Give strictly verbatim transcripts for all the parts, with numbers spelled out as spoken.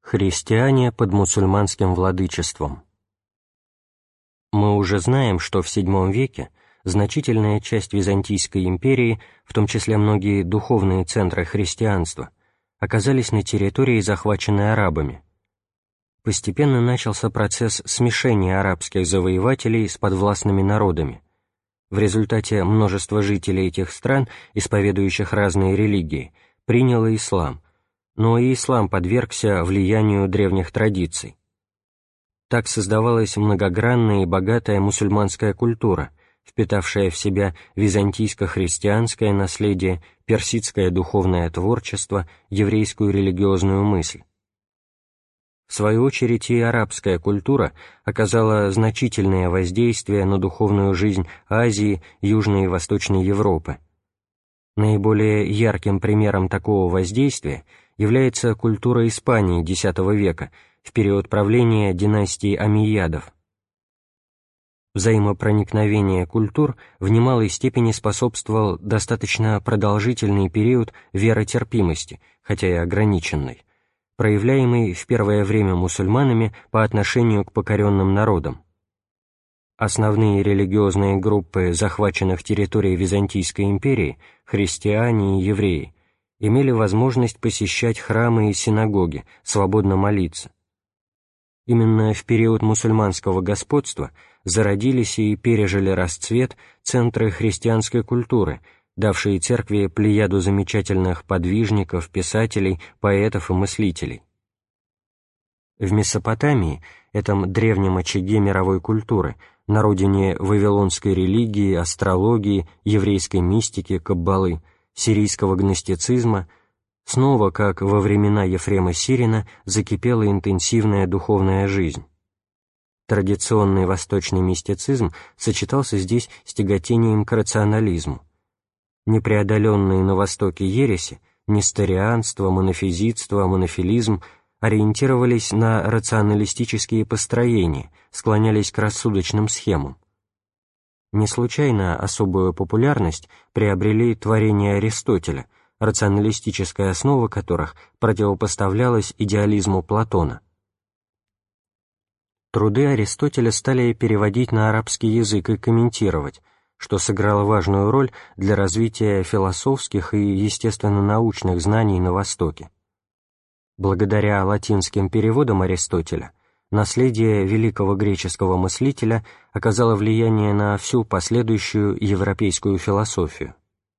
Христиане под мусульманским владычеством. Мы уже знаем, что в седьмом веке значительная часть Византийской империи, в том числе многие духовные центры христианства, оказались на территории, захваченной арабами. Постепенно начался процесс смешения арабских завоевателей с подвластными народами. В результате множество жителей этих стран, исповедующих разные религии, приняло ислам, но и ислам подвергся влиянию древних традиций. Так создавалась многогранная и богатая мусульманская культура, впитавшая в себя византийско-христианское наследие, персидское духовное творчество, еврейскую религиозную мысль. В свою очередь и арабская культура оказала значительное воздействие на духовную жизнь Азии, Южной и Восточной Европы. Наиболее ярким примером такого воздействия является культура Испании X века в период правления династии Омейядов. Взаимопроникновение культур в немалой степени способствовал достаточно продолжительный период веротерпимости, хотя и ограниченный, проявляемый в первое время мусульманами по отношению к покоренным народам. Основные религиозные группы захваченных территорий Византийской империи, христиане и евреи, имели возможность посещать храмы и синагоги, свободно молиться. Именно в период мусульманского господства зародились и пережили расцвет центры христианской культуры, давшие церкви плеяду замечательных подвижников, писателей, поэтов и мыслителей. В Месопотамии, этом древнем очаге мировой культуры, на родине вавилонской религии, астрологии, еврейской мистики, каббалы, сирийского гностицизма, снова, как во времена Ефрема Сирина, закипела интенсивная духовная жизнь. Традиционный восточный мистицизм сочетался здесь с тяготением к рационализму. Непреодоленные на Востоке ереси, несторианство, монофизитство, монофилизм ориентировались на рационалистические построения, склонялись к рассудочным схемам. Не случайно особую популярность приобрели творения Аристотеля, рационалистическая основа которых противопоставлялась идеализму Платона. Труды Аристотеля стали переводить на арабский язык и комментировать, что сыграло важную роль для развития философских и естественно-научных знаний на Востоке. Благодаря латинским переводам Аристотеля наследие великого греческого мыслителя оказало влияние на всю последующую европейскую философию.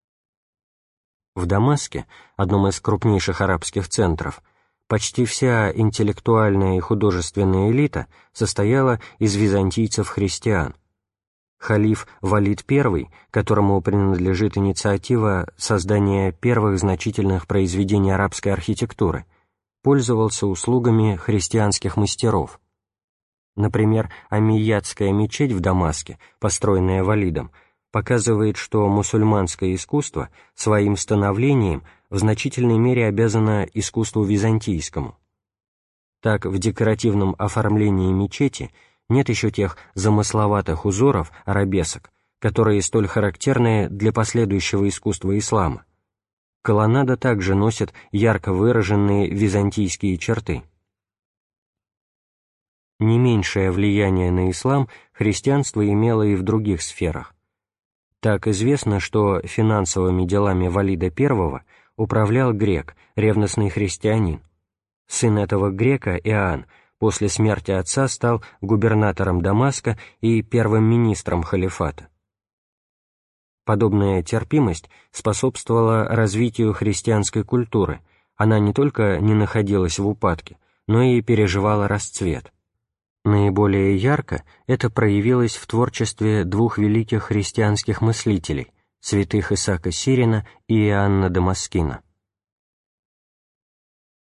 В Дамаске, одном из крупнейших арабских центров, почти вся интеллектуальная и художественная элита состояла из византийцев-христиан. Халиф Валид I, которому принадлежит инициатива создания первых значительных произведений арабской архитектуры, пользовался услугами христианских мастеров. Например, Омейядская мечеть в Дамаске, построенная Валидом, показывает, что мусульманское искусство своим становлением в значительной мере обязано искусству византийскому. Так, в декоративном оформлении мечети нет еще тех замысловатых узоров, арабесок, которые столь характерны для последующего искусства ислама. Колоннада также носит ярко выраженные византийские черты. Не меньшее влияние на ислам христианство имело и в других сферах. Так известно, что финансовыми делами Валида I управлял грек, ревностный христианин. Сын этого грека, Иоанн, после смерти отца стал губернатором Дамаска и первым министром халифата. Подобная терпимость способствовала развитию христианской культуры, она не только не находилась в упадке, но и переживала расцвет. Наиболее ярко это проявилось в творчестве двух великих христианских мыслителей, святых Исаака Сирина и Иоанна Дамаскина.